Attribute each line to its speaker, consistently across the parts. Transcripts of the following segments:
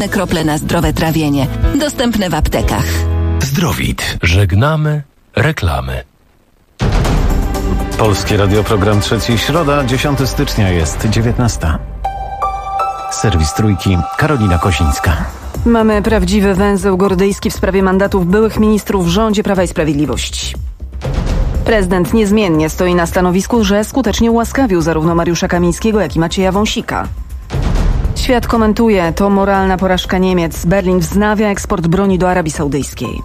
Speaker 1: Same krople na zdrowe trawienie. Dostępne w aptekach.
Speaker 2: Zdrowit. Żegnamy reklamy.
Speaker 3: Polskie Radio, program Trzeci, środa, 10 stycznia jest 19. Serwis Trójki, Karolina Kosińska.
Speaker 4: Mamy prawdziwy węzeł gordyjski w sprawie mandatów byłych ministrów w rządzie Prawa i Sprawiedliwości. Prezydent niezmiennie stoi na stanowisku, że skutecznie ułaskawił zarówno Mariusza Kamińskiego, jak i Macieja Wąsika. Świat komentuje, to moralna porażka Niemiec. Berlin wznawia eksport broni do Arabii Saudyjskiej.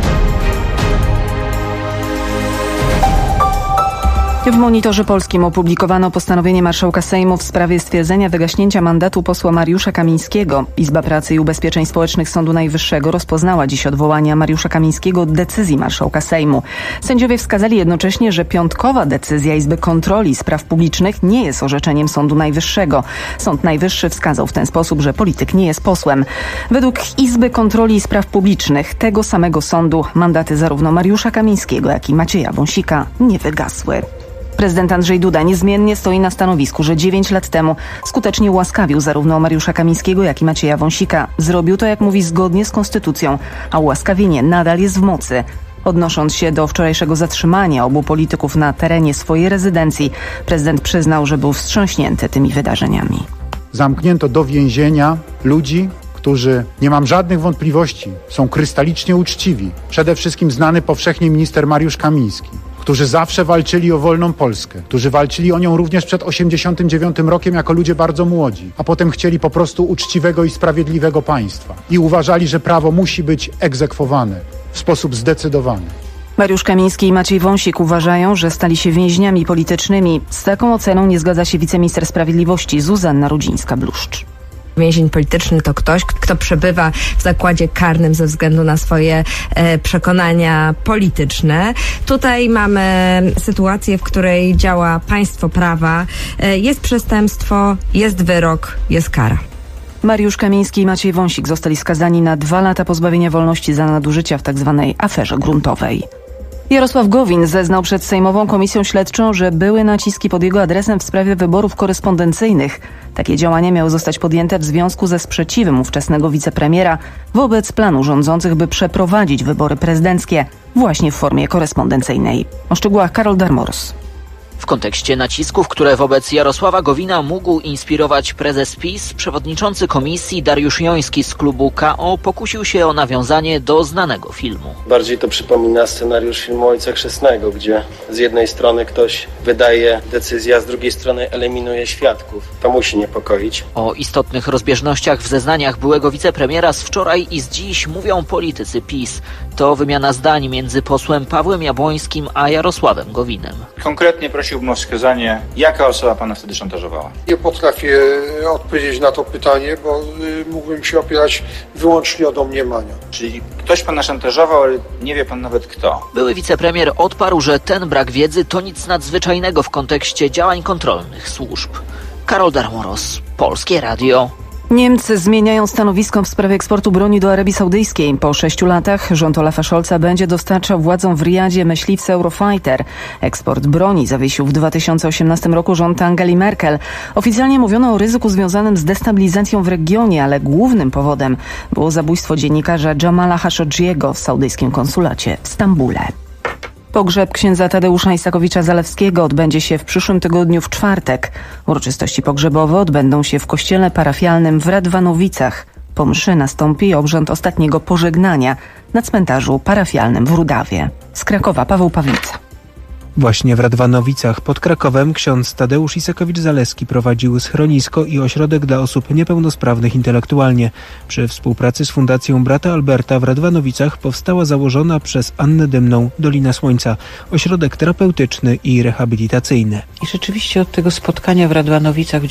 Speaker 4: W Monitorze Polskim opublikowano postanowienie marszałka Sejmu w sprawie stwierdzenia wygaśnięcia mandatu posła Mariusza Kamińskiego. Izba Pracy i Ubezpieczeń Społecznych Sądu Najwyższego rozpoznała dziś odwołania Mariusza Kamińskiego od decyzji marszałka Sejmu. Sędziowie wskazali jednocześnie, że piątkowa decyzja Izby Kontroli Spraw Publicznych nie jest orzeczeniem Sądu Najwyższego. Sąd Najwyższy wskazał w ten sposób, że polityk nie jest posłem. Według Izby Kontroli Spraw Publicznych tego samego sądu mandaty zarówno Mariusza Kamińskiego, jak i Macieja Wąsika nie wygasły. Prezydent Andrzej Duda niezmiennie stoi na stanowisku, że 9 lat temu skutecznie ułaskawił zarówno Mariusza Kamińskiego, jak i Macieja Wąsika. Zrobił to, jak mówi, zgodnie z konstytucją, a ułaskawienie nadal jest w mocy. Odnosząc się do wczorajszego zatrzymania obu polityków na terenie swojej rezydencji, prezydent przyznał, że był wstrząśnięty tymi wydarzeniami.
Speaker 5: Zamknięto do więzienia ludzi, którzy, nie mam żadnych wątpliwości, są krystalicznie uczciwi. Przede wszystkim znany powszechnie minister Mariusz Kamiński, którzy zawsze walczyli o wolną Polskę, którzy walczyli o nią również przed 1989 rokiem jako ludzie bardzo młodzi, a potem chcieli po prostu uczciwego i sprawiedliwego państwa i uważali, że prawo musi być egzekwowane w sposób zdecydowany.
Speaker 4: Mariusz Kamiński i Maciej Wąsik uważają, że stali się więźniami politycznymi. Z taką oceną nie zgadza się wiceminister sprawiedliwości Zuzanna Rudzińska-Bluszcz.
Speaker 6: Więzień polityczny to ktoś, kto przebywa w zakładzie karnym ze względu na swoje przekonania polityczne. Tutaj mamy sytuację, w której działa państwo prawa, jest przestępstwo, jest wyrok, jest kara.
Speaker 4: Mariusz Kamiński i Maciej Wąsik zostali skazani na 2 lata pozbawienia wolności za nadużycia w tzw. aferze gruntowej. Jarosław Gowin zeznał przed Sejmową Komisją Śledczą, że były naciski pod jego adresem w sprawie wyborów korespondencyjnych. Takie działania miały zostać podjęte w związku ze sprzeciwem ówczesnego wicepremiera wobec planu rządzących, by przeprowadzić wybory prezydenckie właśnie w formie korespondencyjnej. O szczegółach Karol Darmors.
Speaker 7: W kontekście nacisków, które wobec Jarosława Gowina mógł inspirować prezes PiS, przewodniczący komisji Dariusz Joński z klubu KO pokusił się o nawiązanie do znanego filmu.
Speaker 8: Bardziej to przypomina scenariusz filmu Ojca Chrzestnego, gdzie z jednej strony ktoś wydaje decyzję, a z drugiej strony eliminuje świadków. To musi niepokoić.
Speaker 7: O istotnych rozbieżnościach w zeznaniach byłego wicepremiera z wczoraj i z dziś mówią politycy PiS. To wymiana zdań między posłem Pawłem Jabłońskim a Jarosławem Gowinem.
Speaker 9: Konkretnie prosiłbym o wskazanie, jaka osoba pana wtedy szantażowała?
Speaker 10: Nie potrafię odpowiedzieć na to pytanie, bo mógłbym się opierać wyłącznie o domniemania.
Speaker 9: Czyli ktoś pana szantażował, ale nie wie pan nawet kto.
Speaker 7: Były wicepremier odparł, że ten brak wiedzy to nic nadzwyczajnego w kontekście działań kontrolnych służb. Karol Darmoros, Polskie Radio.
Speaker 4: Niemcy zmieniają stanowisko w sprawie eksportu broni do Arabii Saudyjskiej. Po 6 latach rząd Olafa Scholza będzie dostarczał władzom w Riyadzie myśliwce Eurofighter. Eksport broni zawiesił w 2018 roku rząd Angeli Merkel. Oficjalnie mówiono o ryzyku związanym z destabilizacją w regionie, ale głównym powodem było zabójstwo dziennikarza Jamala Khashoggiego w saudyjskim konsulacie w Stambule. Pogrzeb księdza Tadeusza Isakowicza-Zalewskiego odbędzie się w przyszłym tygodniu w czwartek. Uroczystości pogrzebowe odbędą się w kościele parafialnym w Radwanowicach. Po mszy nastąpi obrząd ostatniego pożegnania na cmentarzu parafialnym w Rudawie. Z Krakowa Paweł Pawlica.
Speaker 11: Właśnie w Radwanowicach pod Krakowem ksiądz Tadeusz Isakowicz-Zaleski prowadził schronisko i ośrodek dla osób niepełnosprawnych intelektualnie. Przy współpracy z Fundacją Brata Alberta w Radwanowicach powstała założona przez Annę Dymną Dolina Słońca, ośrodek terapeutyczny i rehabilitacyjny.
Speaker 12: I rzeczywiście od tego spotkania w Radwanowicach w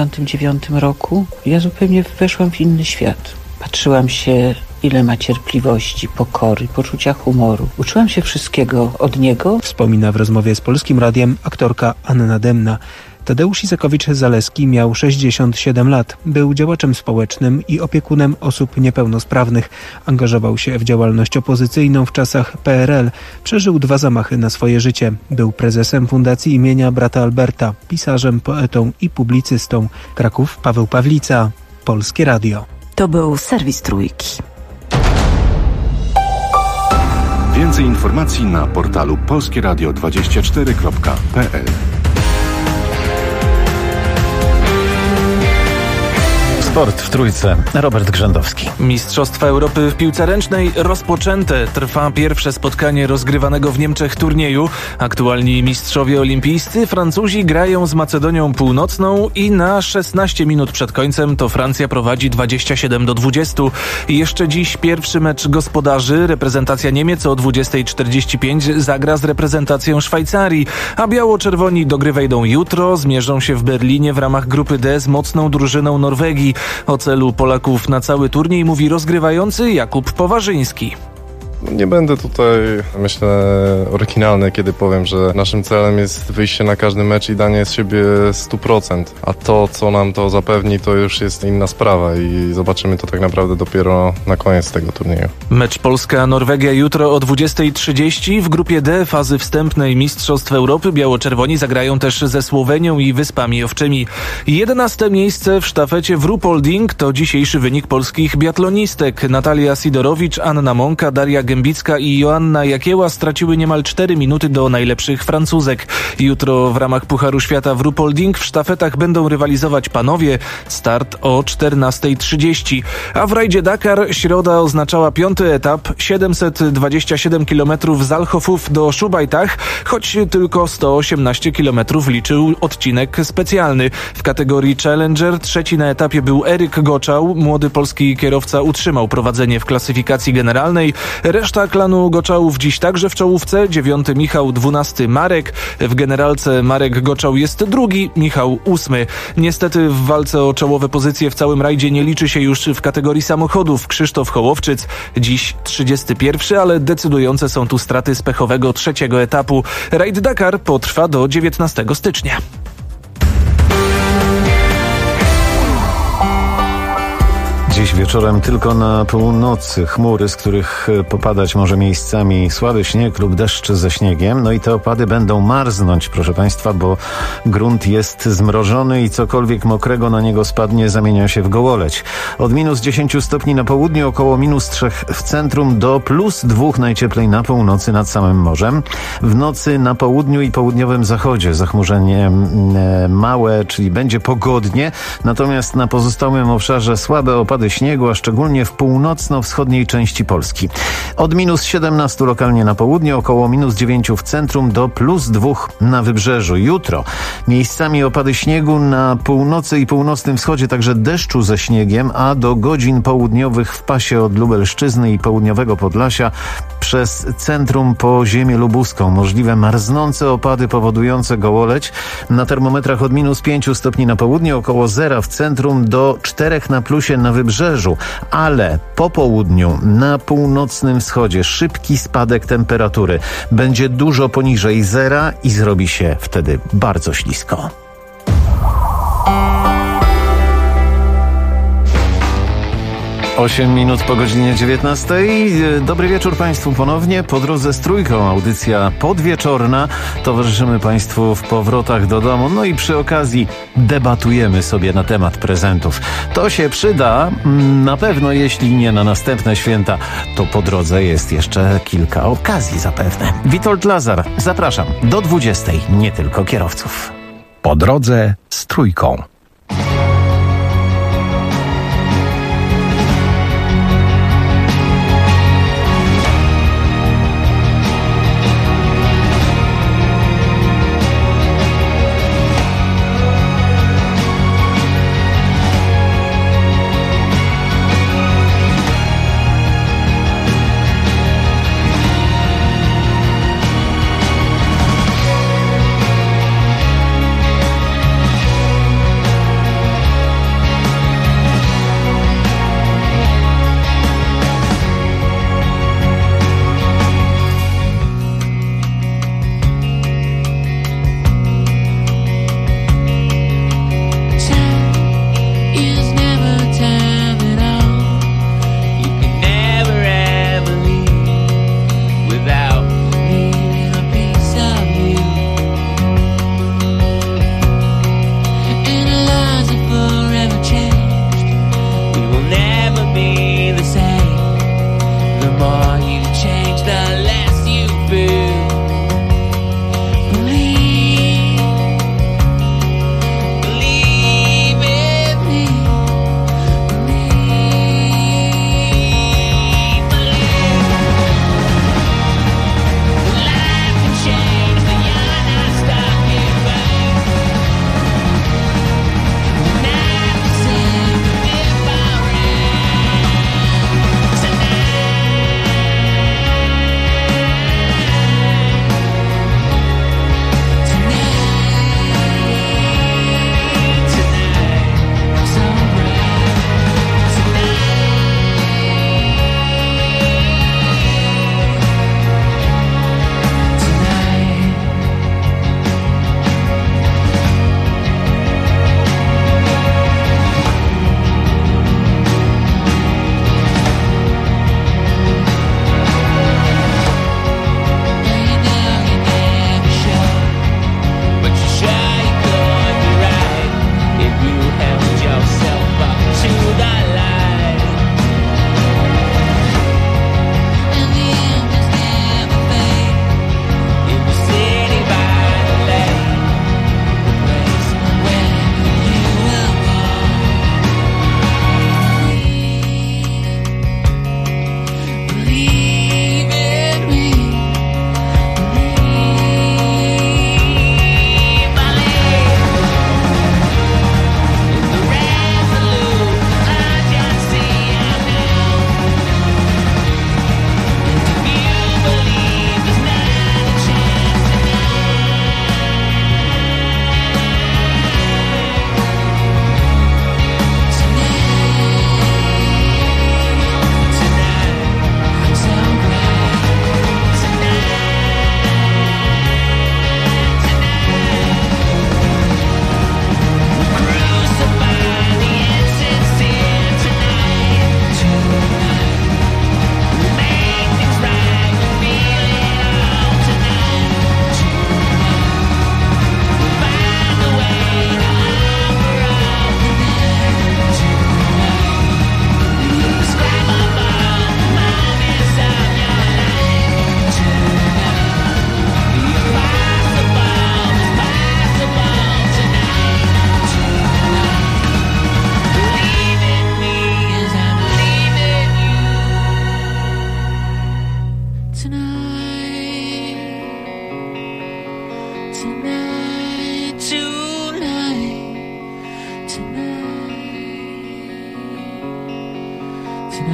Speaker 12: 1999 roku ja zupełnie weszłam w inny świat. Patrzyłam się, ile ma cierpliwości, pokory, poczucia humoru. Uczyłam się wszystkiego od niego.
Speaker 11: Wspomina w rozmowie z Polskim Radiem aktorka Anna Dymna. Tadeusz Isakowicz-Zaleski miał 67 lat. Był działaczem społecznym i opiekunem osób niepełnosprawnych. Angażował się w działalność opozycyjną w czasach PRL. Przeżył 2 zamachy na swoje życie. Był prezesem Fundacji imienia Brata Alberta, pisarzem, poetą i publicystą. Kraków, Paweł Pawlica, Polskie Radio.
Speaker 4: To był serwis Trójki.
Speaker 13: Więcej informacji na portalu polskieradio24.pl.
Speaker 3: Sport w Trójce. Robert Grzędowski.
Speaker 14: Mistrzostwa Europy w piłce ręcznej rozpoczęte. Trwa pierwsze spotkanie rozgrywanego w Niemczech turnieju. Aktualni mistrzowie olimpijscy Francuzi grają z Macedonią Północną i na 16 minut przed końcem to Francja prowadzi 27-20. I jeszcze dziś pierwszy mecz gospodarzy. Reprezentacja Niemiec o 20:45 zagra z reprezentacją Szwajcarii, a biało-czerwoni do gry wejdą jutro. Zmierzą się w Berlinie w ramach grupy D z mocną drużyną Norwegii. O celu Polaków na cały turniej mówi rozgrywający Jakub Powarzyński.
Speaker 15: Nie będę tutaj, myślę, oryginalny, kiedy powiem, że naszym celem jest wyjście na każdy mecz i danie z siebie 100%. A to, co nam to zapewni, to już jest inna sprawa i zobaczymy to tak naprawdę dopiero na koniec tego turnieju.
Speaker 14: Mecz Polska-Norwegia jutro o 20:30. W grupie D fazy wstępnej Mistrzostw Europy biało-czerwoni zagrają też ze Słowenią i Wyspami Owczymi. 11. miejsce w sztafecie w Ruhpolding to dzisiejszy wynik polskich biatlonistek. Natalia Sidorowicz, Anna Mąka, Daria Gębicka i Joanna Jakieła straciły niemal 4 minuty do najlepszych Francuzek. Jutro w ramach Pucharu Świata w Ruhpolding w sztafetach będą rywalizować panowie. Start o 14:30. A w rajdzie Dakar środa oznaczała 5. etap, 727 km z Alchofów do Szubajtach, choć tylko 118 km liczył odcinek specjalny. W kategorii Challenger trzeci na etapie był Eryk Goczał. Młody polski kierowca utrzymał prowadzenie w klasyfikacji generalnej. Reszta klanu Goczałów dziś także w czołówce. 9. Michał, 12. Marek. W generalce Marek Goczał jest 2., Michał 8. Niestety w walce o czołowe pozycje w całym rajdzie nie liczy się już w kategorii samochodów Krzysztof Hołowczyc. Dziś 31., ale decydujące są tu straty z pechowego 3. etapu. Rajd Dakar potrwa do 19 stycznia.
Speaker 3: Dziś wieczorem tylko na północy chmury, z których popadać może miejscami słaby śnieg lub deszcz ze śniegiem. No i te opady będą marznąć, proszę Państwa, bo grunt jest zmrożony i cokolwiek mokrego na niego spadnie, zamienia się w gołoleć. Od -10 stopni na południu, około -3 w centrum, do +2 najcieplej na północy nad samym morzem. W nocy na południu i południowym zachodzie zachmurzenie małe, czyli będzie pogodnie, natomiast na pozostałym obszarze słabe opady śniegu, a szczególnie w północno-wschodniej części Polski. Od -17 lokalnie na południu, około -9 w centrum, do +2 na wybrzeżu. Jutro miejscami opady śniegu na północy i północnym wschodzie, także deszczu ze śniegiem, a do godzin południowych w pasie od Lubelszczyzny i południowego Podlasia przez centrum po ziemię lubuską. Możliwe marznące opady powodujące gołoleć. Na termometrach od -5 stopni na południu, około 0 w centrum, do 4 na plusie na wybrzeżu, ale po południu na północnym wschodzie szybki spadek temperatury. Będzie dużo poniżej zera i zrobi się wtedy bardzo ślisko. Osiem minut po godzinie 19. Dobry wieczór Państwu ponownie. Po drodze z Trójką, audycja podwieczorna. Towarzyszymy Państwu w powrotach do domu. No i przy okazji debatujemy sobie na temat prezentów. To się przyda na pewno, jeśli nie na następne święta, to po drodze jest jeszcze kilka okazji zapewne. Witold Lazar, zapraszam do 20. Nie tylko kierowców.
Speaker 2: Po drodze z Trójką.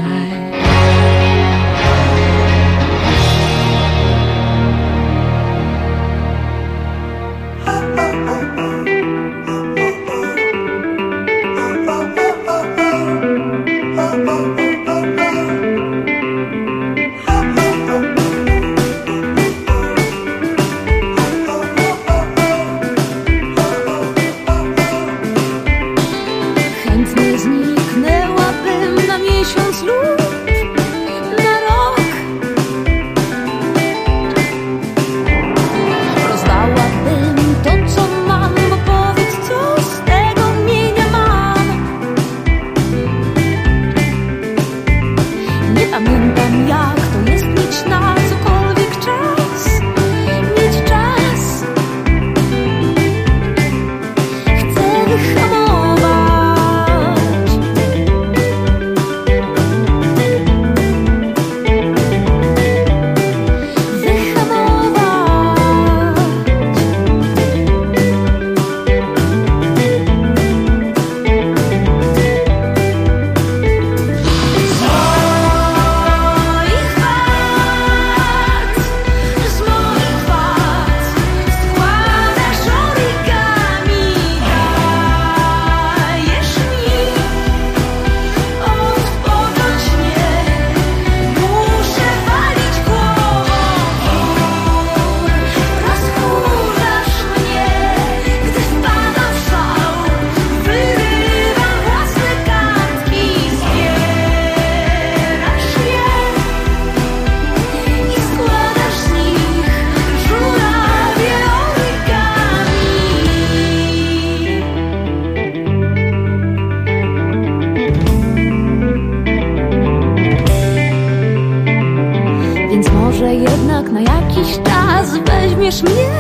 Speaker 16: weźmiesz mnie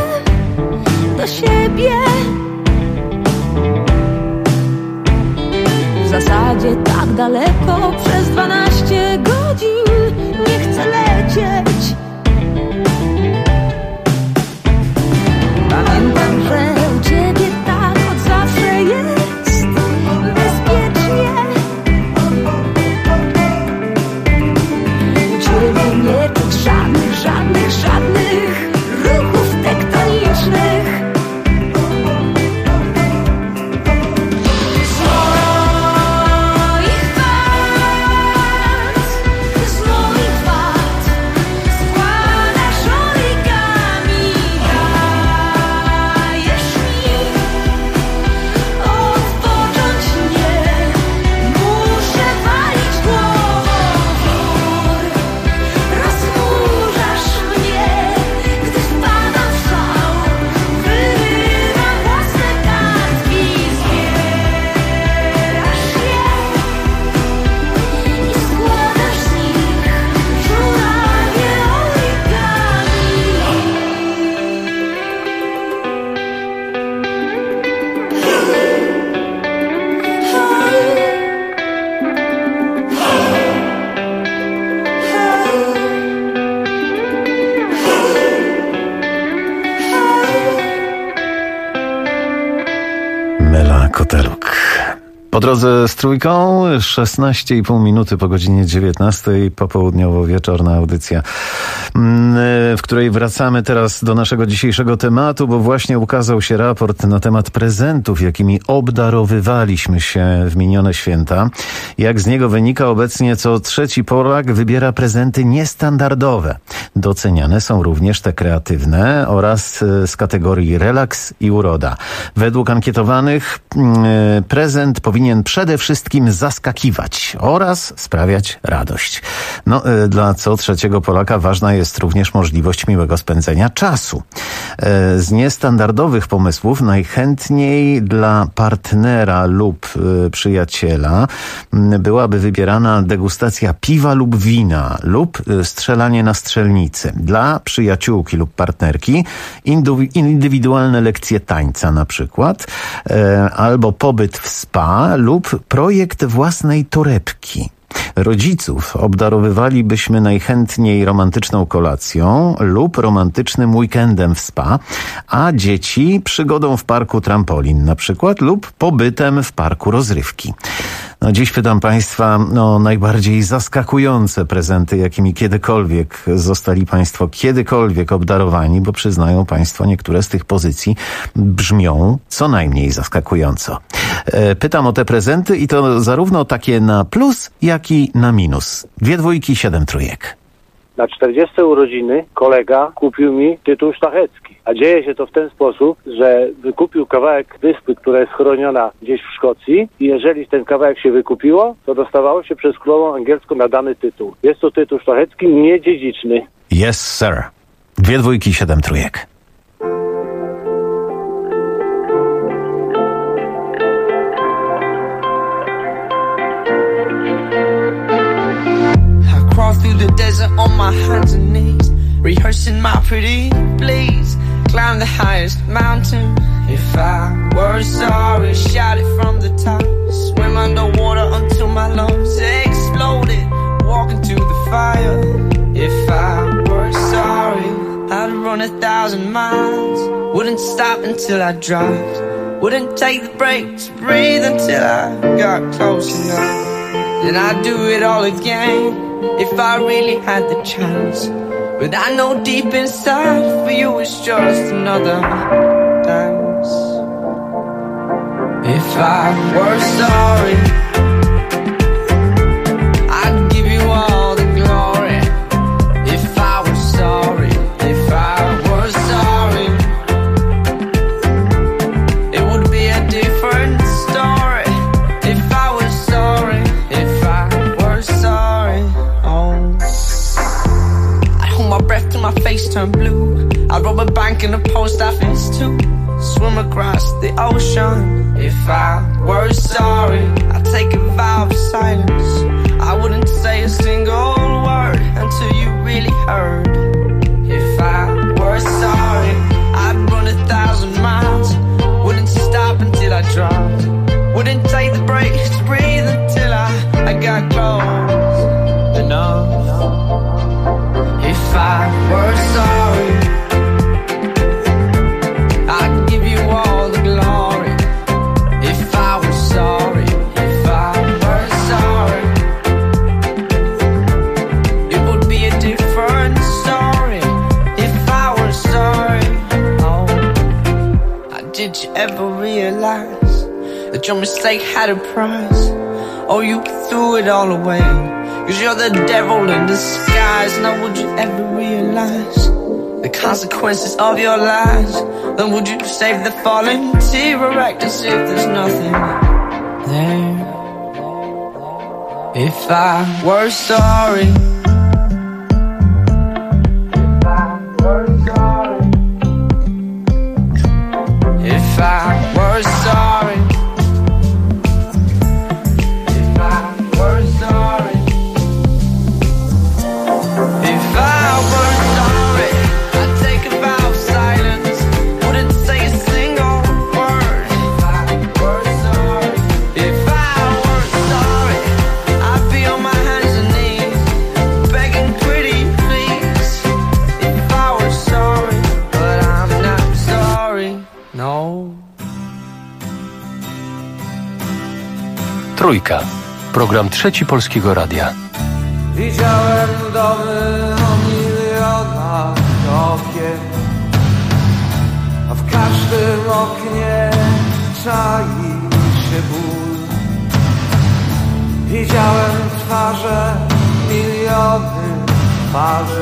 Speaker 16: do siebie. W zasadzie tak daleko przez 12 godzin nie chcę lecieć. Pamiętam, że u ciebie tak od zawsze jest bezpiecznie. U ciebie nie czuć żadnych ruchów tektonicznych.
Speaker 3: Po drodze z Trójką, 16,5 minuty po godzinie 19, popołudniowo-wieczorna audycja, w której wracamy teraz do naszego dzisiejszego tematu, bo właśnie ukazał się raport na temat prezentów, jakimi obdarowywaliśmy się w minione święta. Jak z niego wynika, obecnie co trzeci Polak wybiera prezenty niestandardowe. Doceniane są również te kreatywne oraz z kategorii relaks i uroda. Według ankietowanych prezent powinien przede wszystkim zaskakiwać oraz sprawiać radość. No, dla co trzeciego Polaka ważna jest również możliwość miłego spędzenia czasu. Z niestandardowych pomysłów najchętniej dla partnera lub przyjaciela byłaby wybierana degustacja piwa lub wina lub strzelanie na strzelnicy. Dla przyjaciółki lub partnerki indywidualne lekcje tańca na przykład, albo pobyt w spa lub projekt własnej torebki. Rodziców obdarowywalibyśmy najchętniej romantyczną kolacją lub romantycznym weekendem w spa, a dzieci przygodą w parku trampolin na przykład lub pobytem w parku rozrywki. No, dziś pytam Państwa o najbardziej zaskakujące prezenty, jakimi kiedykolwiek zostali Państwo obdarowani, bo przyznają Państwo, niektóre z tych pozycji brzmią co najmniej zaskakująco. Pytam o te prezenty i to zarówno takie na plus, jak i na minus. 2 dwójki, 7 trójek.
Speaker 17: Na 40 urodziny kolega kupił mi tytuł szlachecki. A dzieje się to w ten sposób, że wykupił kawałek wyspy, która jest chroniona gdzieś w Szkocji i jeżeli ten kawałek się wykupiło, to dostawało się przez królową angielską nadany tytuł. Jest to tytuł szlachecki, niedziedziczny.
Speaker 3: Yes, sir. 2 dwójki, 7 trójek.
Speaker 18: Through the desert on my hands and knees, rehearsing my pretty please. Climb the highest mountain. If I were sorry, shout it from the top. Swim underwater until my lungs exploded. Walk into the fire. If I were sorry, I'd run 1,000 miles. Wouldn't stop until I dropped. Wouldn't take the break to breathe until I got close enough. Then I'd do it all again. If I really had the chance. But I know deep inside for you it's just another dance. If I were sorry, I'd give you all the glory. If I were sorry, if I were sorry, it would be a different story. If I was sorry, if I were sorry. My breath till my face turned blue. I'd rob a bank in a post office too. Swim across the ocean. If I were sorry, I'd take a vow of silence. I wouldn't say a single word until you really heard. If I were sorry, I'd run 1,000 miles. Wouldn't stop until I dropped. Wouldn't take the break to breathe until I got close enough. If I were sorry, I'd give you all the glory. If I were sorry, if I were sorry, it would be a different story. If I were sorry, oh, did you ever realize that your mistake had a price? Oh, you threw it all away. 'Cause you're the devil in disguise. Now would you ever realize the consequences of your lies? Then would you save the falling tear or act as if there's nothing there? If I were sorry, if I were sorry, if I were sorry, if I were sorry, I'd take a vow of silence. Wouldn't say a single word. If I were sorry, if I were sorry, I'd be on my hands and knees, begging pretty please. If I were sorry, but I'm not sorry, no.
Speaker 2: Trójka. Program Trzeci Polskiego Radia.
Speaker 19: Widziałem domy o milionach okien, a w każdym oknie czai się ból. Widziałem twarze, miliony twarzy,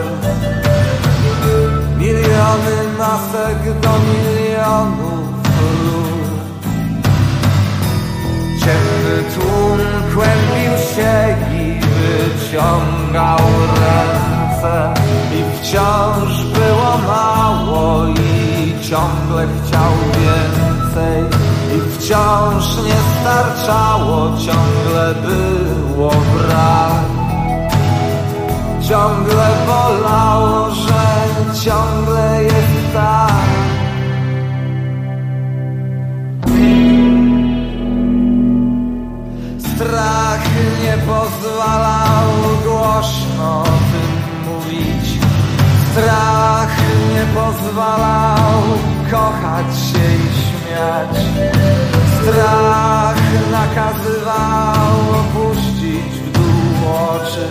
Speaker 19: miliony masek do milionów ról. Ciemny tłum kłębił się i wyciągał ręce i wciąż było mało i ciągle chciał więcej i wciąż nie starczało, ciągle było brak. Ciągle bolało, że ciągle jest tak. Strach nie pozwala kochać się i śmiać. Strach nakazywał opuścić w dół oczy.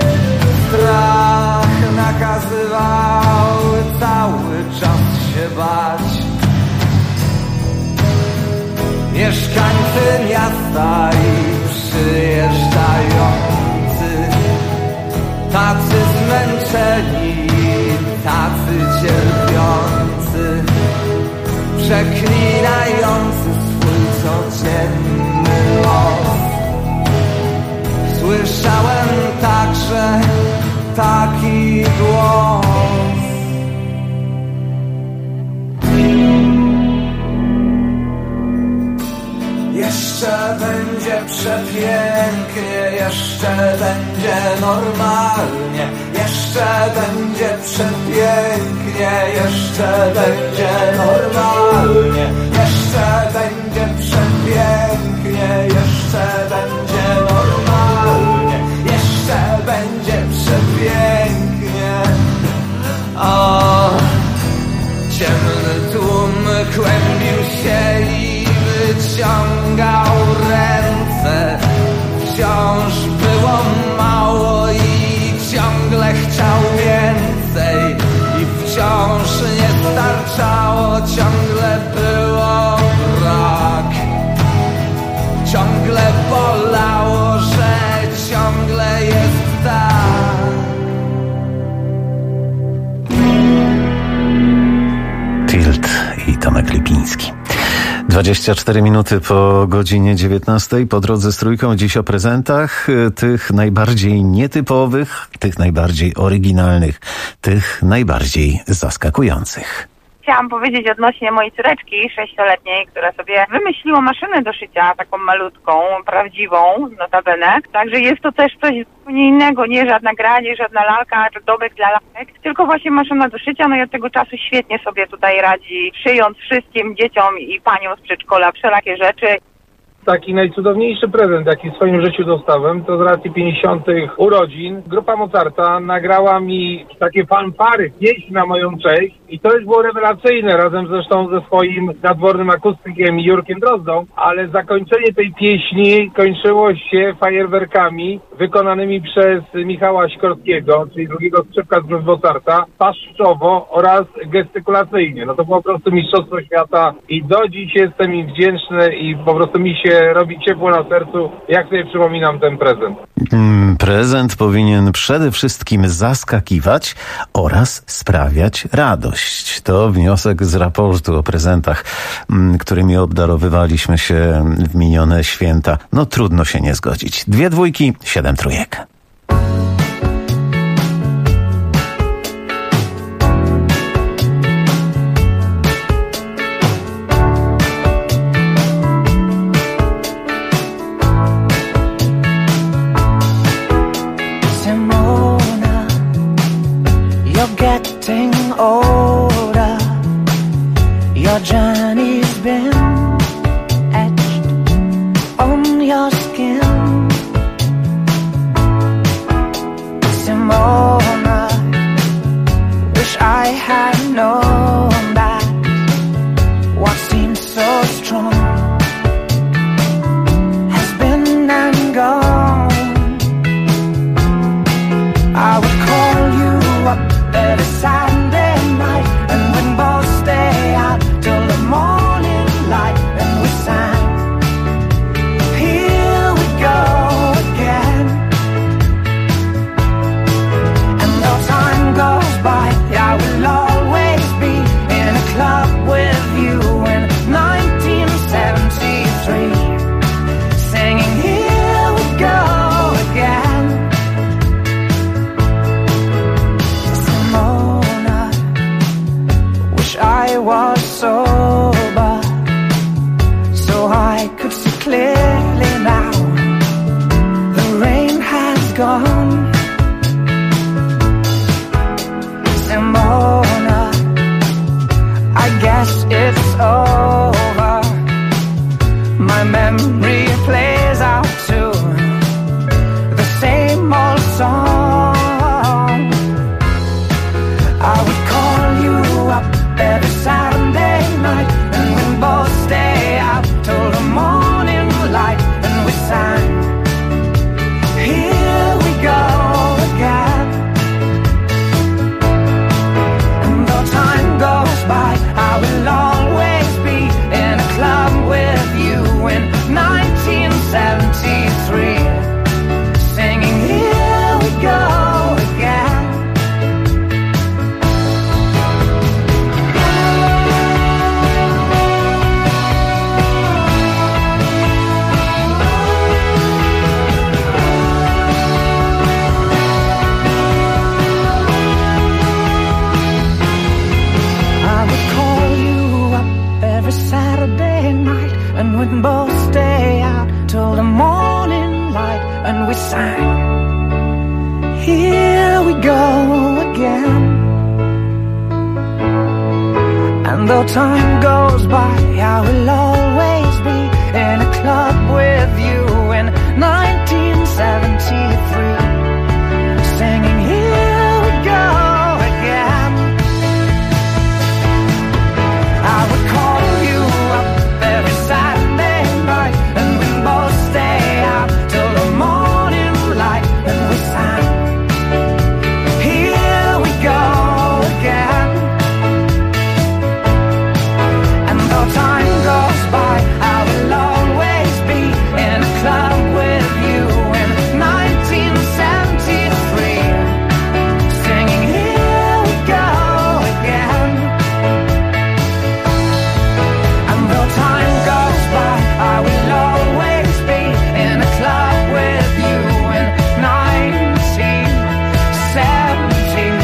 Speaker 19: Strach nakazywał cały czas się bać. Mieszkańcy miasta i przyjeżdżający, tacy zmęczeni, tacy cierpiący, przeklinający swój codzienny los. Słyszałem także taki głos. Jeszcze będzie przepięknie, jeszcze będzie normalnie, jeszcze będzie przepięknie, jeszcze będzie normalnie, jeszcze będzie przepięknie, jeszcze będzie normalnie, jeszcze będzie przepięknie. O, ciemny tłum kłębił się i wyciągał ręce. Wciąż było mało i ciągle chciał więcej. I wciąż nie starczało, ciągle było brak. Ciągle bolało, że ciągle jest tak.
Speaker 3: Tilt i Tomek Lipiński. 24 minuty po godzinie 19. Po drodze z Trójką dziś o prezentach, tych najbardziej nietypowych, tych najbardziej oryginalnych, tych najbardziej zaskakujących.
Speaker 20: Chciałam powiedzieć odnośnie mojej córeczki 6-letniej, która sobie wymyśliła maszynę do szycia, taką malutką, prawdziwą, notabene. Także jest to też coś zupełnie innego, nie żadna gra, nie żadna lalka czy dobek dla lalek, tylko właśnie maszyna do szycia. No i od tego czasu świetnie sobie tutaj radzi, szyjąc wszystkim dzieciom i paniom z przedszkola wszelakie rzeczy.
Speaker 21: Taki najcudowniejszy prezent, jaki w swoim życiu dostałem, to z racji 50. urodzin. Grupa Mozarta nagrała mi takie fanfary, pieśń na moją cześć i to już było rewelacyjne, razem zresztą ze swoim nadwornym akustykiem Jurkiem Drozdą, ale zakończenie tej pieśni kończyło się fajerwerkami wykonanymi przez Michała Sikorskiego, czyli drugiego skrzypka z grupy Mozarta, paszczowo oraz gestykulacyjnie. No to było po prostu mistrzostwo świata i do dziś jestem im wdzięczny i po prostu mi się robi ciepło na sercu, jak sobie przypominam ten prezent.
Speaker 3: Prezent powinien przede wszystkim zaskakiwać oraz sprawiać radość. To wniosek z raportu o prezentach, którymi obdarowywaliśmy się w minione święta. No trudno się nie zgodzić. 2 dwójki, 7 trójek.
Speaker 19: Getting older, your journey's been etched on your skin. here we go again. And though time goes by, I will always be in a club with you in 1973, singing here we go again. I would call you up every Saturday night, and we both stay out till the morning light, and we sang here we go again. And though time goes by, I will always be in a club with you in 1973, singing here we go again. And though time goes by, I will always be in a club with you in 1973.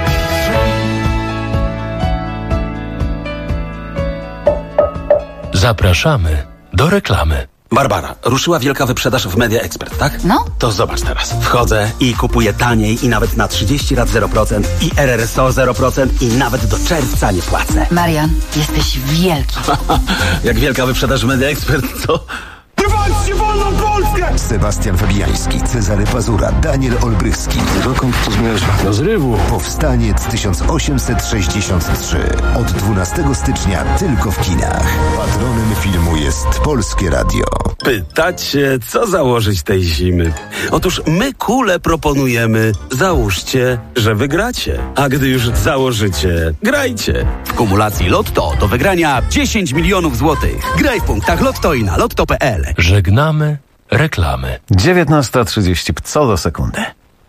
Speaker 2: Zapraszamy do reklamy.
Speaker 1: Barbara, ruszyła wielka wyprzedaż w Media Expert, tak?
Speaker 22: No.
Speaker 1: To zobacz teraz. Wchodzę i kupuję taniej i nawet na 30 lat 0% i RRSO 0% i nawet do czerwca nie płacę.
Speaker 22: Marian, jesteś wielki.
Speaker 1: Jak wielka wyprzedaż w Media Expert, to...
Speaker 23: Wywalczcie wolną Polskę! Sebastian Fabiański, Cezary Pazura, Daniel Olbrychski. Dokąd to zmierza? Do zrywu. Powstaniec 1863. Od 12 stycznia tylko w kinach. Patronem filmu jest Polskie Radio.
Speaker 1: Pytacie, co założyć tej zimy? Otóż my kule proponujemy. Załóżcie, że wygracie. A gdy już założycie, grajcie. W kumulacji Lotto do wygrania 10 milionów złotych. Graj w punktach Lotto i na lotto.pl.
Speaker 2: Żegnamy reklamy.
Speaker 3: 19:30, co do sekundy.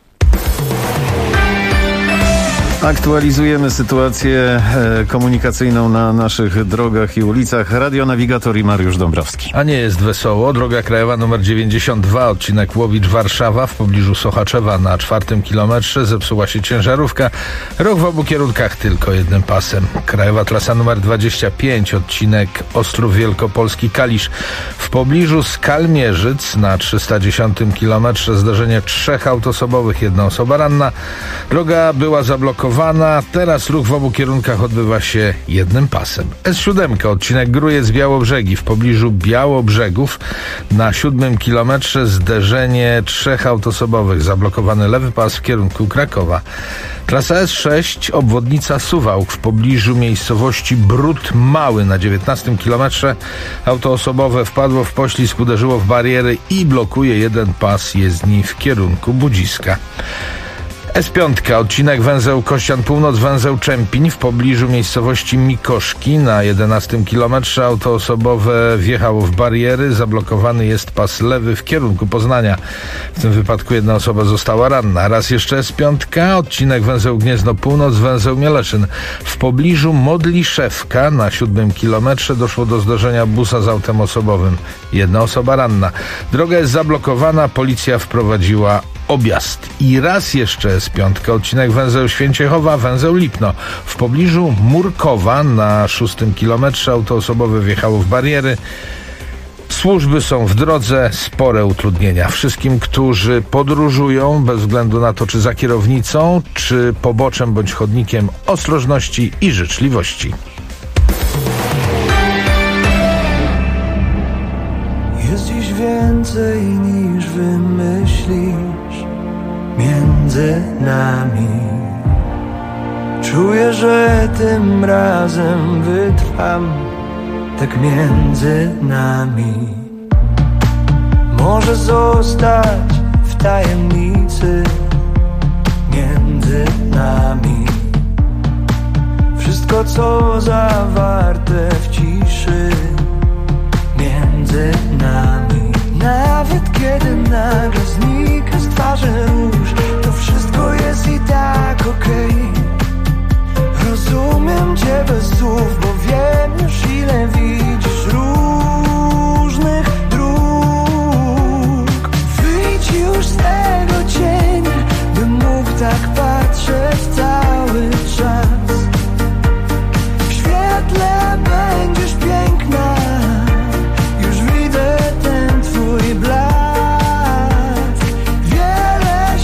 Speaker 3: Aktualizujemy sytuację komunikacyjną na naszych drogach i ulicach. Radionawigator i Mariusz Dąbrowski.
Speaker 24: A nie jest wesoło. Droga krajowa nr 92, odcinek Łowicz-Warszawa w pobliżu Sochaczewa na 4. kilometrze zepsuła się ciężarówka. Ruch w obu kierunkach tylko jednym pasem. Krajowa trasa nr 25, odcinek Ostrów Wielkopolski-Kalisz w pobliżu Skalmierzyc na 310 kilometrze zdarzenie 3 autosobowych, 1 osoba ranna. Droga była zablokowana. Teraz ruch w obu kierunkach odbywa się jednym pasem. S7, odcinek Grójec-Białobrzegi w pobliżu Białobrzegów na 7 kilometrze zderzenie 3 autosobowych, zablokowany lewy pas w kierunku Krakowa. Trasa S6, obwodnica Suwałk w pobliżu miejscowości Brud Mały na 19 kilometrze. Auto osobowe wpadło w poślizg, uderzyło w bariery i blokuje jeden pas jezdni w kierunku Budziska. S5, odcinek węzeł Kościan Północ, węzeł Czempiń w pobliżu miejscowości Mikoszki na 11 kilometrze. Auto osobowe wjechało w bariery, zablokowany jest pas lewy w kierunku Poznania. W tym wypadku jedna osoba została ranna. Raz jeszcze S5, odcinek węzeł Gniezno Północ, węzeł Mieleszyn. W pobliżu Modliszewka na 7 kilometrze doszło do zdarzenia busa z autem osobowym. Jedna osoba ranna. Droga jest zablokowana, policja wprowadziła objazd. I raz jeszcze S5, odcinek węzeł Święciechowa, węzeł Lipno. W pobliżu Murkowa na 6 kilometrze auto osobowe wjechało w bariery. Służby są w drodze, spore utrudnienia. Wszystkim, którzy podróżują, bez względu na to, czy za kierownicą, czy poboczem bądź chodnikiem, ostrożności i życzliwości.
Speaker 19: Jest dziś więcej niż wymyślisz między nami. Czuję, że tym razem wytrwam tak między nami. Może zostać w tajemnicy między nami. Wszystko, co zawarte w ciszy między nami. Nawet kiedy nagle znika z twarzy róż, to wszystko jest i tak okej. Rozumiem cię bez słów, bo wiem już ile widzisz różnych dróg. Wyjdź już z tego cienia, bym mógł tak patrzeć cały czas. W świetle będziesz piękna, już widzę ten twój blask. Wiele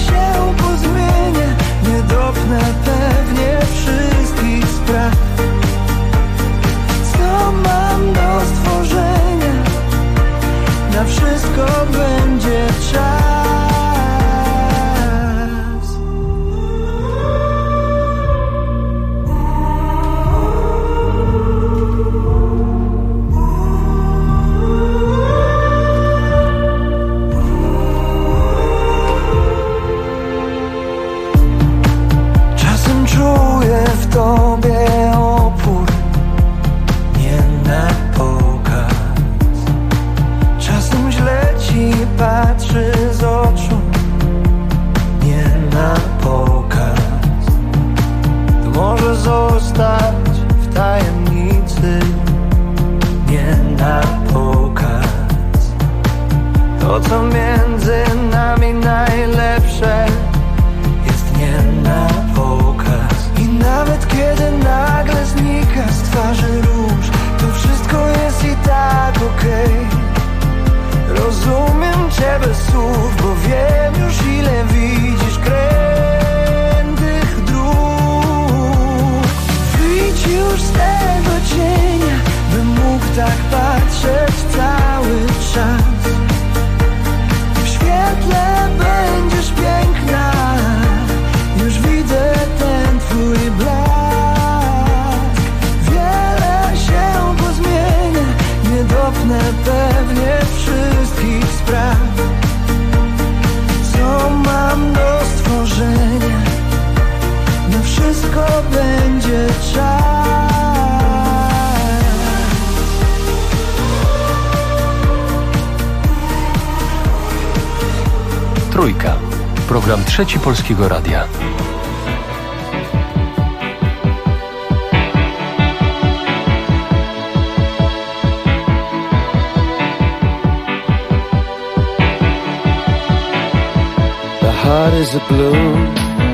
Speaker 2: program Trzeci Polskiego Radia.
Speaker 19: The heart is a balloon,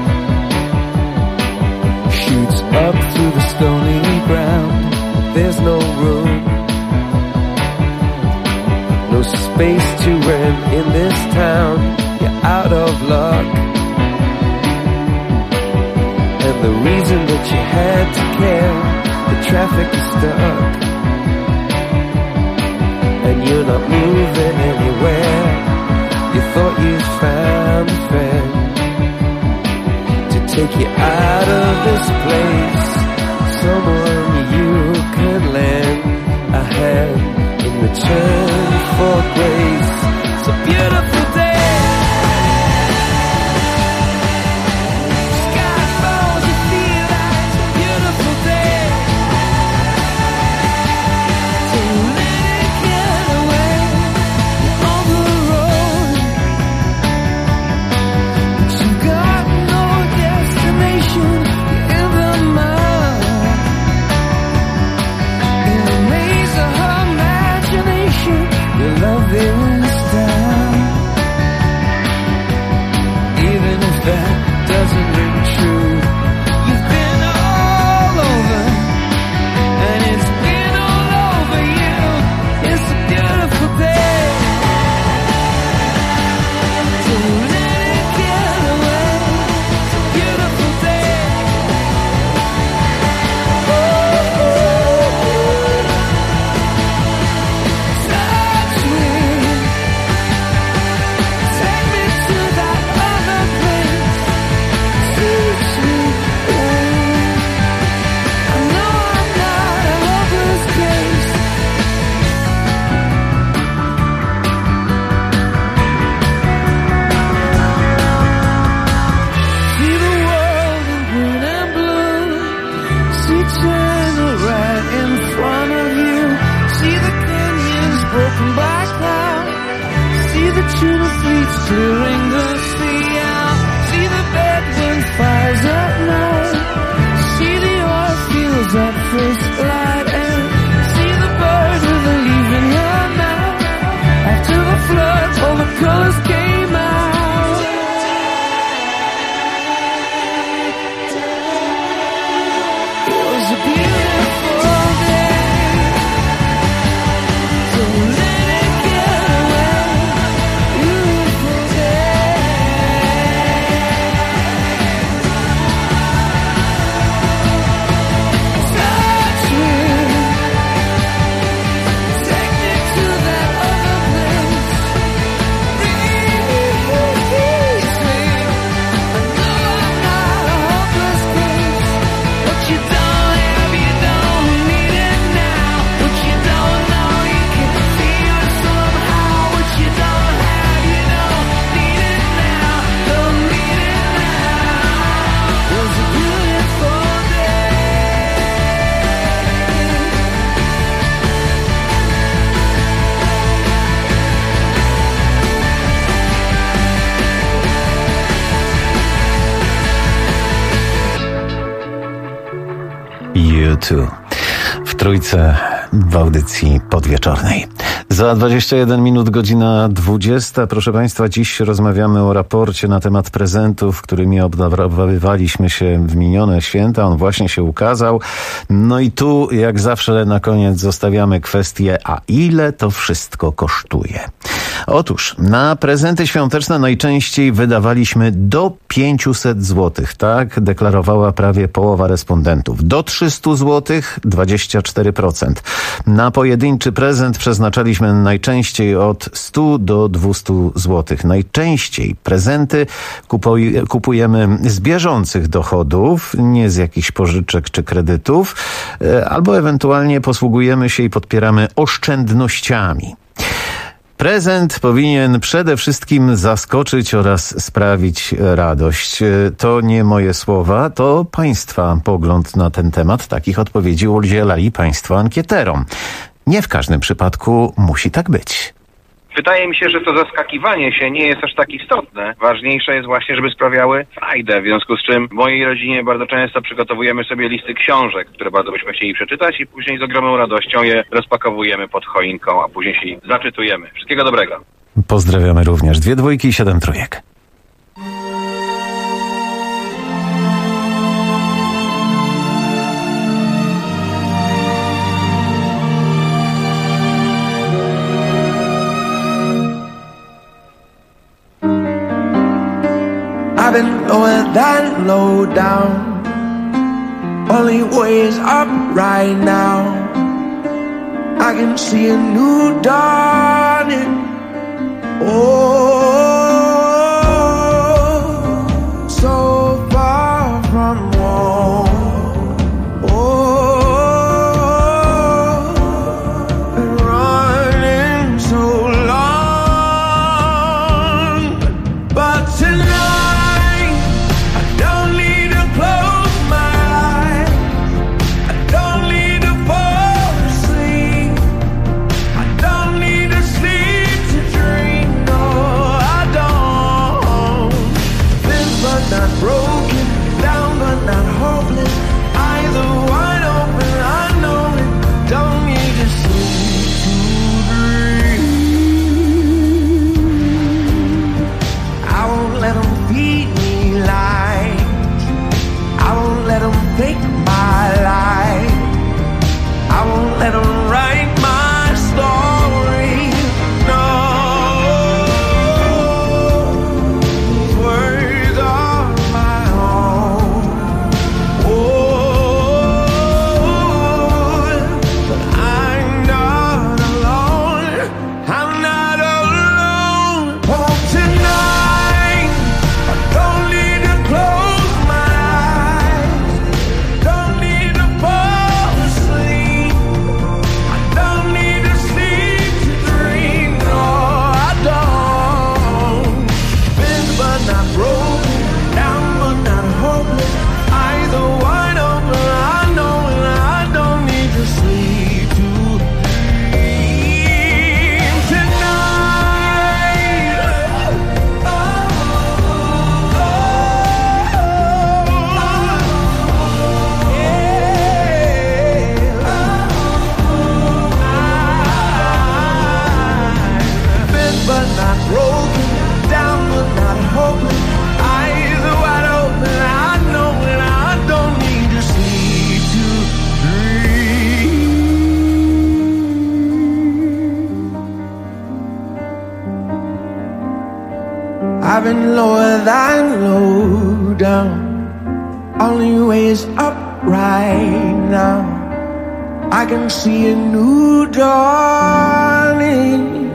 Speaker 19: shoots up through the stony ground. There's no room, no space to rent in this town. You're out of luck, and the reason that you had to care, the traffic is stuck, and you're not moving anywhere. You thought you found a friend to take you out of this place, someone you could lend a hand in return for grace. It's a beautiful day. Sky falls, you feel like it's a beautiful day. Don't let it get away. You're on the road, but you got no destination. You're in the mud, in the maze of her imagination. Your love is down, even if that doesn't ring true. You've been all over, and it's been all over you. It's a beautiful day. Don't let it get away. It's a beautiful day. Touch me, take me to that other place. Teach me, I know I'm not a hopeless case. See the world in green and blue. See China right in front of you. See the canyons broken by cloud. See the tuna fleets clearing the sea out. See the bedroom fires at night. See the oil fields at first light. And see the bird with a leaf in her mouth. After the flood, all the colors came out. It was a beautiful day. Don't let it get away. Beautiful day. Touch me, take me to that other place. Release me. I know I'm not a hopeless case. What you don't have, you don't need it now. What you don't know, you can feel it somehow. What you don't have, you don't need it now. Don't need it now. It was a beautiful day.
Speaker 3: U2 w trójce w audycji podwieczornej. Za 21 minut godzina 20. Proszę Państwa, dziś rozmawiamy o raporcie na temat prezentów, którymi obdarowywaliśmy się w minione święta. On właśnie się ukazał. No i tu, jak zawsze, na koniec zostawiamy kwestię, a ile to wszystko kosztuje? Otóż na prezenty świąteczne najczęściej wydawaliśmy do 500 zł. Tak deklarowała prawie połowa respondentów. Do 300 zł 24%. Na pojedynczy prezent przeznaczaliśmy najczęściej od 100 do 200 zł. Najczęściej prezenty kupujemy z bieżących dochodów, nie z jakichś pożyczek czy kredytów, albo ewentualnie posługujemy się i podpieramy oszczędnościami. Prezent powinien przede wszystkim zaskoczyć oraz sprawić radość. To nie moje słowa, to Państwa pogląd na ten temat. Takich odpowiedzi udzielali Państwo ankieterom. Nie w każdym przypadku musi tak być.
Speaker 5: Wydaje mi się, że to zaskakiwanie się nie jest aż tak istotne. Ważniejsze jest właśnie, żeby sprawiały frajdę, w związku z czym w mojej rodzinie bardzo często przygotowujemy sobie listy książek, które bardzo byśmy chcieli przeczytać i później z ogromną radością je rozpakowujemy pod choinką, a później się zaczytujemy. Wszystkiego dobrego.
Speaker 3: Pozdrawiamy również 2 dwójki i 7 trójek.
Speaker 19: I've been lower than low down. Only way is up right now. I can see a new dawning. Oh, so far from home. Oh, been running so long, but tonight I don't need to close my eyes. I don't need to fall asleep. I don't need to sleep to dream. No, I don't. Thin but not broken, down but not hopeless. Either wide open, I know it. Don't need to sleep to dream. I won't let them feed me lies. I won't let them fake my life. I won't let them write my story. No, these words are my own. Oh, but I'm not alone. I'm not alone. Oh, tonight I don't need to close my eyes. Don't need to fall asleep. I don't need to sleep to dream. No, I don't. Bent but not broken, down but not hopeless. Either wide open, I know, and I don't need to sleep to dream tonight. Bent but not broken, down but not hopeless. Either wide open, I know, and I don't need to sleep to dream. I've been lower than low down. Only way is up right now. I can see a new dawning.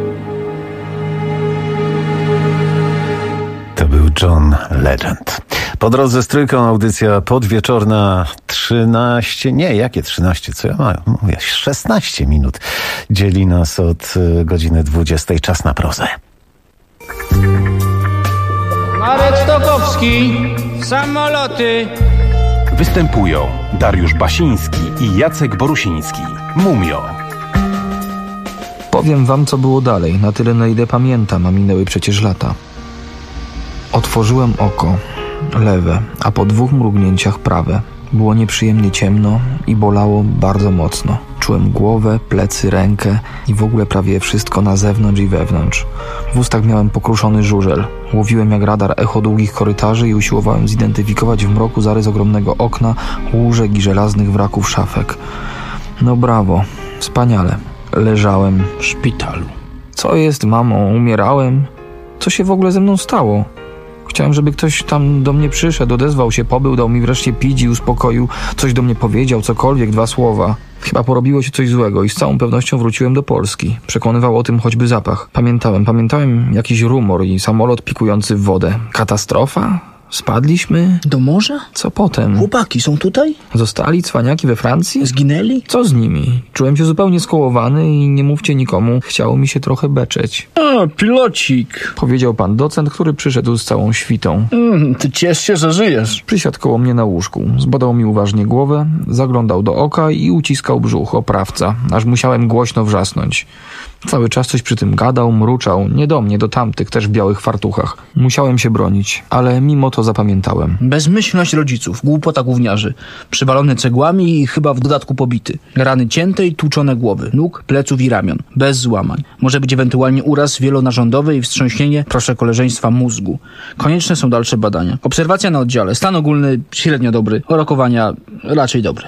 Speaker 3: To był John Legend. Po drodze z Trójką audycja podwieczorna 13, nie, jakie 13, co ja mówię, 16 minut dzieli nas od godziny 20. Czas na prozę.
Speaker 6: Marek Stokowski, samoloty.
Speaker 8: Występują Dariusz Basiński i Jacek Borusiński. Mumio.
Speaker 10: Powiem wam, co było dalej, na tyle, na ile pamiętam, a minęły przecież lata. Otworzyłem oko, lewe, a po 2 mrugnięciach prawe. Było nieprzyjemnie ciemno i bolało bardzo mocno. Czułem głowę, plecy, rękę i w ogóle prawie wszystko na zewnątrz i wewnątrz. W ustach miałem pokruszony żużel. Łowiłem jak radar echo długich korytarzy i usiłowałem zidentyfikować w mroku zarys ogromnego okna, łóżek i żelaznych wraków szafek. No brawo, wspaniale. Leżałem w szpitalu. Co jest, mamo? Umierałem? Co się w ogóle ze mną stało? Chciałem, żeby ktoś tam do mnie przyszedł, odezwał się, pobył, dał mi wreszcie pić i uspokoił, coś do mnie powiedział, cokolwiek, 2 słowa. Chyba porobiło się coś złego i z całą pewnością wróciłem do Polski. Przekonywał o tym choćby zapach. Pamiętałem jakiś rumor i samolot pikujący w wodę. Katastrofa? Spadliśmy.
Speaker 7: Do morza?
Speaker 10: Co potem?
Speaker 7: Chłopaki są tutaj?
Speaker 10: Zostali cwaniaki we Francji?
Speaker 7: Zginęli?
Speaker 10: Co z nimi? Czułem się zupełnie skołowany i nie mówcie nikomu, chciało mi się trochę beczeć.
Speaker 7: A, pilocik.
Speaker 10: Powiedział pan docent, który przyszedł z całą świtą.
Speaker 7: Ty ciesz się, że żyjesz.
Speaker 10: Przysiadł koło mnie na łóżku, zbadał mi uważnie głowę, zaglądał do oka i uciskał brzuch, oprawca, aż musiałem głośno wrzasnąć. Cały czas coś przy tym gadał, mruczał, nie do mnie, do tamtych, też w białych fartuchach. Musiałem się bronić, ale mimo to zapamiętałem.
Speaker 7: Bezmyślność rodziców, głupota gówniarzy, przywalony cegłami i chyba w dodatku pobity. Rany cięte i tłuczone głowy, nóg, pleców i ramion, bez złamań. Może być ewentualnie uraz wielonarządowy i wstrząśnienie, proszę koleżeństwa, mózgu. Konieczne są dalsze badania. Obserwacja na oddziale, stan ogólny średnio dobry, rokowania raczej dobre.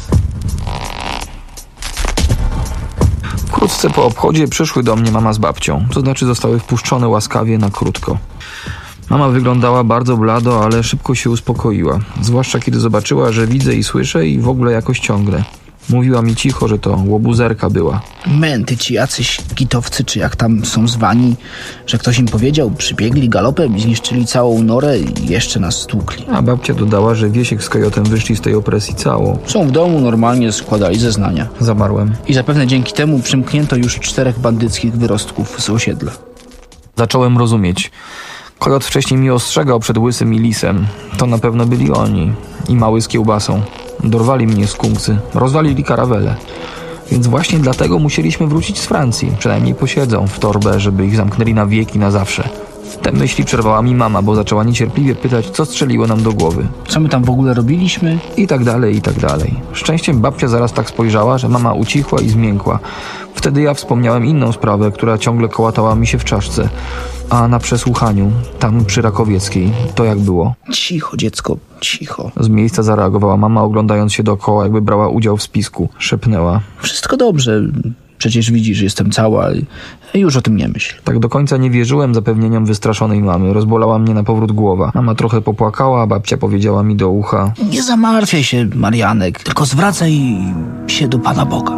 Speaker 10: Wkrótce po obchodzie przyszły do mnie mama z babcią, to znaczy zostały wpuszczone łaskawie na krótko. Mama wyglądała bardzo blado, ale szybko się uspokoiła, zwłaszcza kiedy zobaczyła, że widzę i słyszę i w ogóle jakoś ciągle. Mówiła mi cicho, że to łobuzerka była.
Speaker 7: Męty ci jacyś gitowcy, czy jak tam są zwani, że ktoś im powiedział, przybiegli galopem i zniszczyli całą norę i jeszcze nas stłukli.
Speaker 10: A babcia dodała, że Wiesiek z Kojotem wyszli z tej opresji cało.
Speaker 7: Są w domu, normalnie składali zeznania.
Speaker 10: Zamarłem.
Speaker 7: I zapewne dzięki temu przymknięto już 4 bandyckich wyrostków z osiedla.
Speaker 10: Zacząłem rozumieć. Kojot wcześniej mi ostrzegał przed Łysym i Lisem. To na pewno byli oni. I Mały z kiełbasą. Dorwali mnie skunksy. Rozwalili karawelę. Więc właśnie dlatego musieliśmy wrócić z Francji. Przynajmniej posiedzą w torbę, żeby ich zamknęli na wieki, na zawsze. Te myśli przerwała mi mama, bo zaczęła niecierpliwie pytać, co strzeliło nam do głowy.
Speaker 7: Co my tam w ogóle robiliśmy?
Speaker 10: I tak dalej, i tak dalej. Szczęściem babcia zaraz tak spojrzała, że mama ucichła i zmiękła. Wtedy ja wspomniałem inną sprawę, która ciągle kołatała mi się w czaszce. A na przesłuchaniu, tam przy Rakowieckiej, to jak było?
Speaker 7: Cicho, dziecko, cicho.
Speaker 10: Z miejsca zareagowała mama, oglądając się dookoła, jakby brała udział w spisku. Szepnęła.
Speaker 7: Wszystko dobrze. Przecież widzisz, że jestem cała. Już o tym nie myśl.
Speaker 10: Tak do końca nie wierzyłem zapewnieniom wystraszonej mamy. Rozbolała mnie na powrót głowa. Mama trochę popłakała, a babcia powiedziała mi do ucha.
Speaker 7: Nie zamartwiaj się, Marianek, tylko zwracaj się do Pana Boga.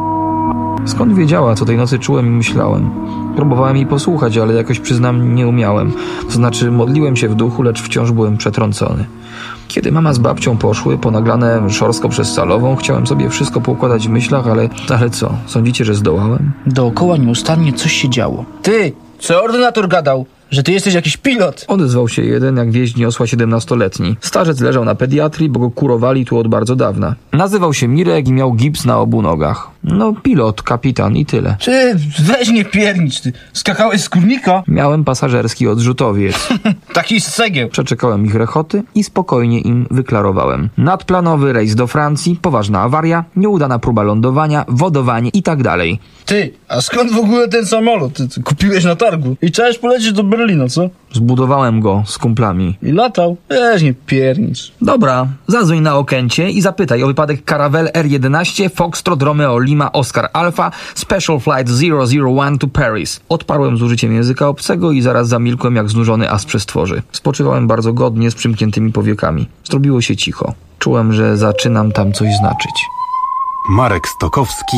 Speaker 10: Skąd wiedziała, co tej nocy czułem i myślałem? Próbowałem jej posłuchać, ale jakoś, przyznam, nie umiałem. To znaczy, modliłem się w duchu, lecz wciąż byłem przetrącony. Kiedy mama z babcią poszły, ponaglane szorstko przez salową, chciałem sobie wszystko poukładać w myślach, ale co? Sądzicie, że zdołałem?
Speaker 7: Dookoła nieustannie coś się działo. Ty, co ordynator gadał? Że ty jesteś jakiś pilot.
Speaker 10: Odezwał się jeden, jak wieść niosła 17-letni. Starzec leżał na pediatrii, bo go kurowali tu od bardzo dawna. Nazywał się Mirek i miał gips na obu nogach. No, pilot, kapitan i tyle.
Speaker 7: Ty, weź nie piernicz, ty. Skakałeś z kurnika?
Speaker 10: Miałem pasażerski odrzutowiec.
Speaker 7: Taki z cegieł.
Speaker 10: Przeczekałem ich rechoty i spokojnie im wyklarowałem. Nadplanowy rejs do Francji, poważna awaria, nieudana próba lądowania, wodowanie i tak dalej.
Speaker 7: Ty, a skąd w ogóle ten samolot? Ty kupiłeś na targu i chciałeś polecieć do Berlina, co?
Speaker 10: Zbudowałem go z kumplami.
Speaker 7: I latał? Weź nie piernicz.
Speaker 10: Dobra, zadzwoń na Okęcie i zapytaj o wypadek Caravelle R11 Foxtrot Romeo Lima Oscar Alpha Special Flight 001 to Paris. Odparłem z użyciem języka obcego i zaraz zamilkłem jak znużony as przez tworzy. Spoczywałem bardzo godnie z przymkniętymi powiekami. Zrobiło się cicho. Czułem, że zaczynam tam coś znaczyć.
Speaker 13: Marek Stokowski.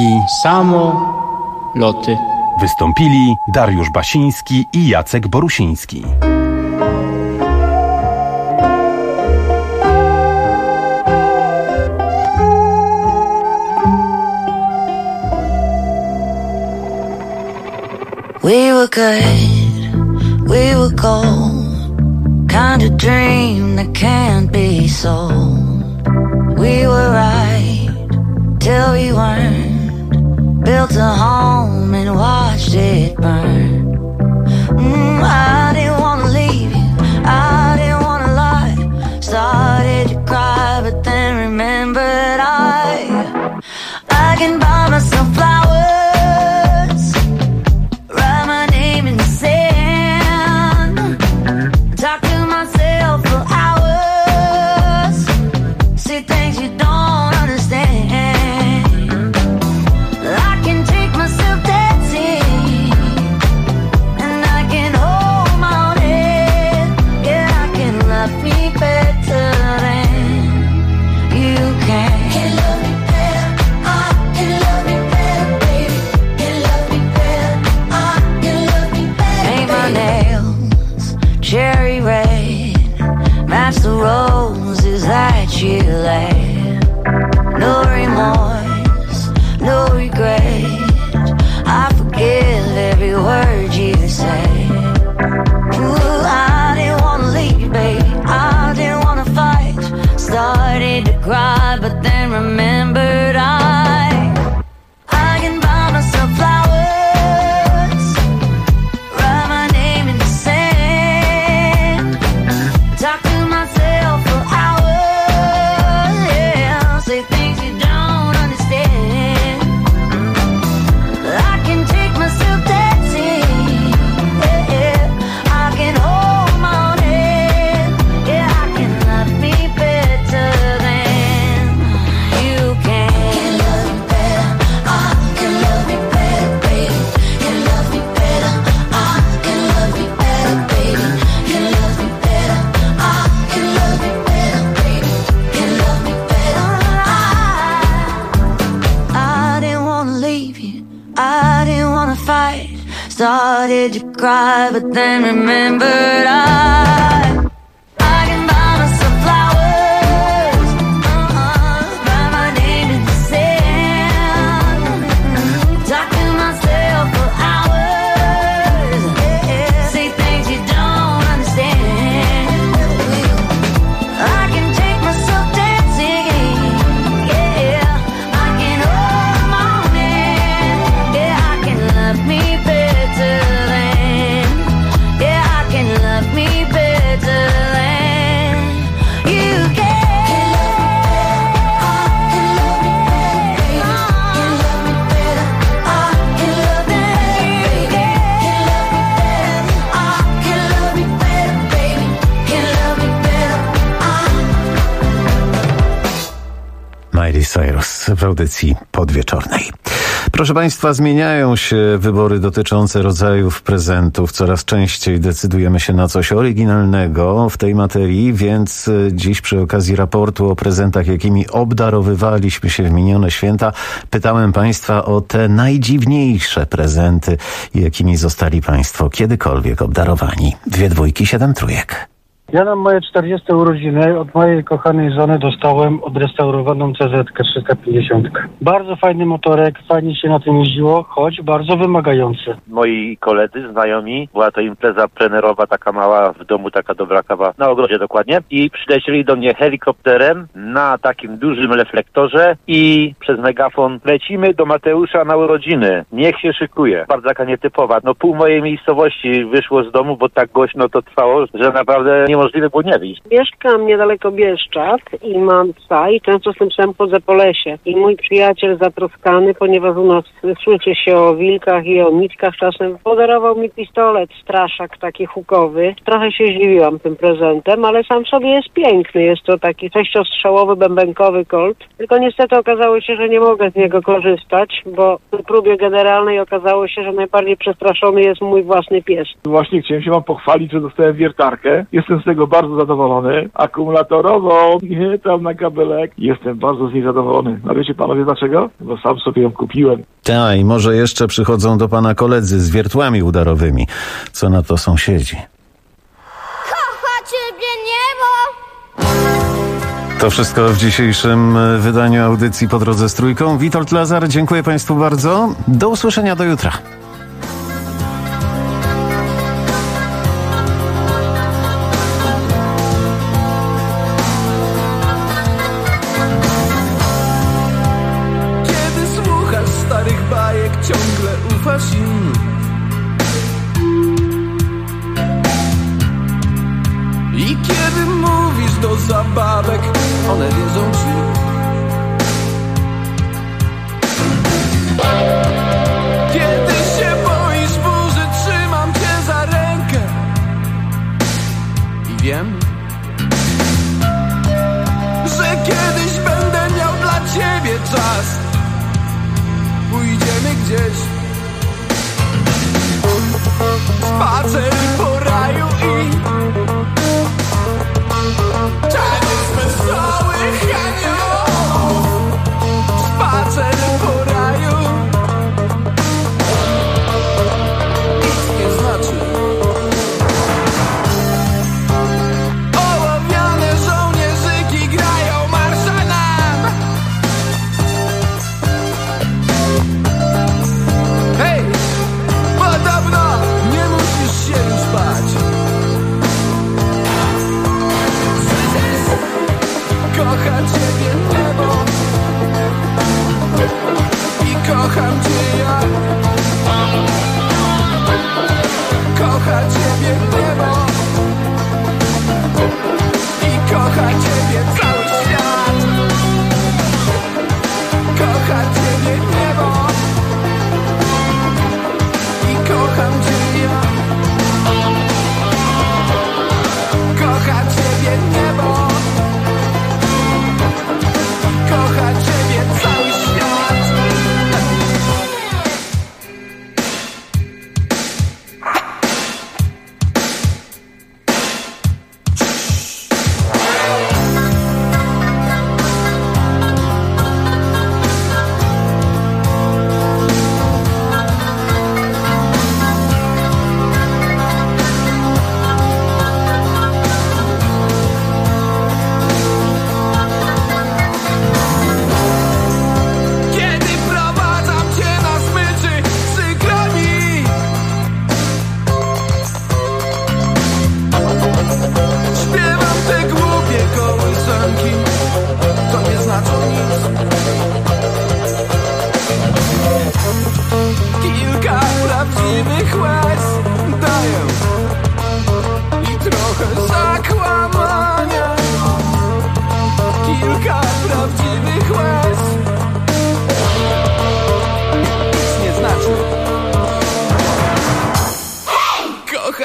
Speaker 6: Samoloty.
Speaker 8: Wystąpili Dariusz Basiński i Jacek Borusiński.
Speaker 16: We were good, we were gold, kind of dream that can't be sold. We were right till we weren't. Built a home and watched it burn. I didn't wanna leave you, I didn't wanna lie. Started to cry, but then remembered I can buy myself flowers, write my name in the sand, talk to myself for hours, see things you don't understand. Better, I can love you better. match the roses that you laid. No remorse, no regret. I forgive every word you say. Ooh, I didn't wanna leave, babe. I didn't wanna fight. Started to cry, but then remembered I can buy myself flowers, write my name in the sand, talk to myself for hours, yeah, say things you don't understand. I can take myself dancing, yeah, I can hold my own hand, yeah, I can love me better than you can. Can love me better, I can love me better, baby. Can love me better, I can love me better, baby. Can love me better, I can love me better, baby. Can love me better, I didn't wanna leave you, I didn't wanna fight. Started to cry, but then remembered I can buy myself flowers, write my name in the sand, talk to myself for hours, yeah, say things you don't understand. I can take myself dancing, yeah, I can hold my own hand, yeah, I can love me better than, yeah, I can love me better than you can. Can love me better, I can love me better, I can love me better, baby. Can love me better,
Speaker 3: Miley Cyrus w audycji podwieczornej. Proszę Państwa, zmieniają się wybory dotyczące rodzajów prezentów. Coraz częściej decydujemy się na coś oryginalnego w tej materii, więc dziś przy okazji raportu o prezentach, jakimi obdarowywaliśmy się w minione święta, pytałem Państwa o te najdziwniejsze prezenty, jakimi zostali Państwo kiedykolwiek obdarowani. 2 dwójki, 7 trójek.
Speaker 21: Ja na moje 40 urodziny od mojej kochanej żony dostałem odrestaurowaną CZ 350. Bardzo fajny motorek, fajnie się na tym jeździło, choć bardzo wymagający.
Speaker 4: Moi koledzy, znajomi, była to impreza plenerowa, taka mała, w domu taka dobra kawa, na ogrodzie dokładnie, i przylecieli do mnie helikopterem na takim dużym reflektorze i przez megafon: lecimy do Mateusza na urodziny, niech się szykuje. Bardzo taka nietypowa. No pół mojej miejscowości wyszło z domu, bo tak głośno to trwało, że naprawdę niemożliwe było nie wyjść.
Speaker 9: Mieszkam niedaleko Bieszczad i mam psa i często z tym psem chodzę po lesie. I mój przyjaciel zatroskany, ponieważ u nas słyszy się o wilkach i o nitkach czasem, podarował mi pistolet, straszak taki hukowy. Trochę się zdziwiłam tym prezentem, ale sam w sobie jest piękny. Jest to taki 6-strzałowy, bębenkowy Colt. Tylko niestety okazało się, że nie mogę z niego korzystać, bo w próbie generalnej okazało się, że najbardziej przestraszony jest mój własny pies.
Speaker 11: Właśnie chciałem się wam pochwalić, że dostałem wiertarkę. Jestem z tego bardzo zadowolony. Akumulatorową, nie tam na kabelek. Jestem bardzo z niej zadowolony. A wiecie panowie dlaczego? Bo sam sobie ją kupiłem.
Speaker 3: Tak, i może jeszcze przychodzą do pana koledzy z wiertłami udarowymi. Co na to sąsiedzi?
Speaker 16: Kocha ciebie niebo!
Speaker 3: To wszystko w dzisiejszym wydaniu audycji Po drodze z Trójką. Witold Lazar, dziękuję Państwu bardzo. Do usłyszenia do jutra.
Speaker 19: Kiedy słuchasz starych bajek, ciągle ufasz im. I kiedy mówisz do zabawek, one wierzą ci. Kiedy się boisz burzy, trzymam cię za rękę. I wiem, że kiedyś będę miał dla ciebie czas. Pójdziemy gdzieś, spacer po raju i taniec wesołych aniołów. Spacer po raju nic nie znaczy. Ołowiane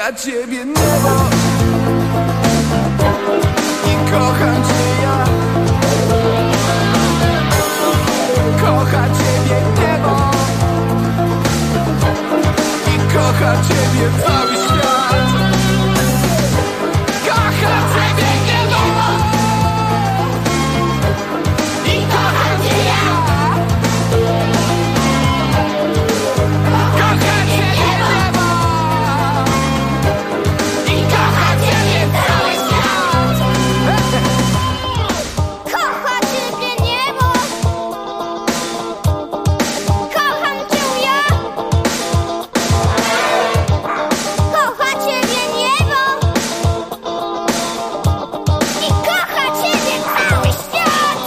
Speaker 19: Kocha ciebie niebo i kocham cię ja. Kocha ciebie niebo i kocha ciebie cały świat. Kocha ciebie niebo i kocham cię ja. Kocha ciebie niebo i kocha ciebie cały świat.
Speaker 12: Kocha ciebie niebo, kocham cię ja. Kocha ciebie niebo i kocha ciebie cały świat.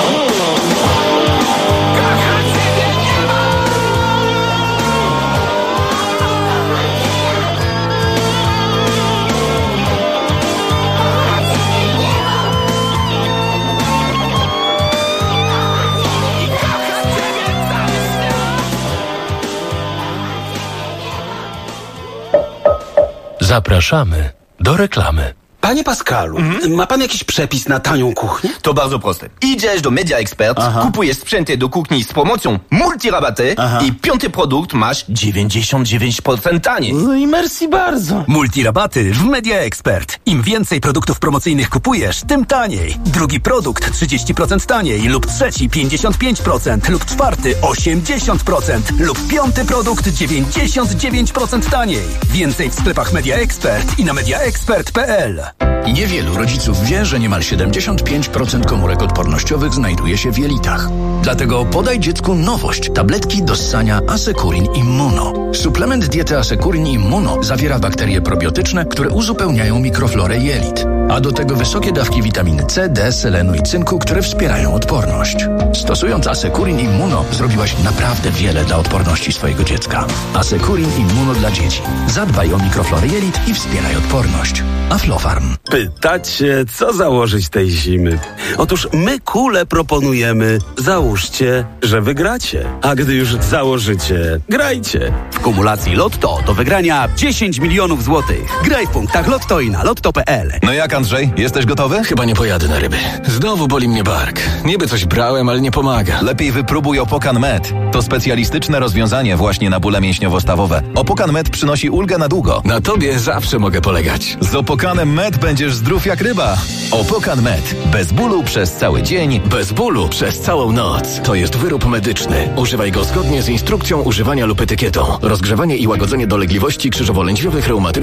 Speaker 19: Kocha ciebie niebo.
Speaker 2: Zapraszamy do reklamy.
Speaker 1: Panie Pascalu, ma pan jakiś przepis na tanią kuchnię?
Speaker 14: To bardzo proste. Idziesz do Media Expert, kupujesz sprzęty do kuchni z promocją multirabaty i piąty produkt masz 99% taniej.
Speaker 1: No i merci bardzo.
Speaker 15: Multirabaty w Media Expert. Im więcej produktów promocyjnych kupujesz, tym taniej. Drugi produkt 30% taniej lub trzeci 55% lub czwarty 80% lub piąty produkt 99% taniej. Więcej w sklepach Media Expert i na mediaexpert.pl.
Speaker 17: Niewielu rodziców wie, że niemal 75% komórek odpornościowych znajduje się w jelitach. Dlatego podaj dziecku nowość. Tabletki do ssania Asekurin Immuno. Suplement diety Asekurin Immuno zawiera bakterie probiotyczne, które uzupełniają mikroflorę jelit. A do tego wysokie dawki witaminy C, D, selenu i cynku, które wspierają odporność. Stosując Asekurin Immuno zrobiłaś naprawdę wiele dla odporności swojego dziecka. Asekurin Immuno dla dzieci. Zadbaj o mikroflorę jelit i wspieraj odporność. Aflofarm.
Speaker 1: Pytacie, co założyć tej zimy? Otóż my Kule proponujemy: załóżcie, że wygracie. A gdy już założycie, grajcie.
Speaker 25: W kumulacji Lotto do wygrania 10 milionów złotych. Graj w punktach Lotto i na lotto.pl.
Speaker 26: No jak, Andrzej? Jesteś gotowy?
Speaker 27: Chyba nie pojadę na ryby. Znowu boli mnie bark. Niby coś brałem, ale nie pomaga.
Speaker 26: Lepiej wypróbuj Opokan Med. To specjalistyczne rozwiązanie właśnie na bóle mięśniowo-stawowe. Opokan Med przynosi ulgę na długo.
Speaker 27: Na tobie zawsze mogę polegać.
Speaker 26: Z Opokanem Med będziesz zdrów jak ryba. Opokan Med. Bez bólu przez cały dzień.
Speaker 27: Bez bólu przez całą noc. To jest wyrób medyczny. Używaj go zgodnie z instrukcją używania lub etykietą. Rozgrzewanie i łagodzenie dolegliwości krzyżowo-lędźwiowych, reumatycznych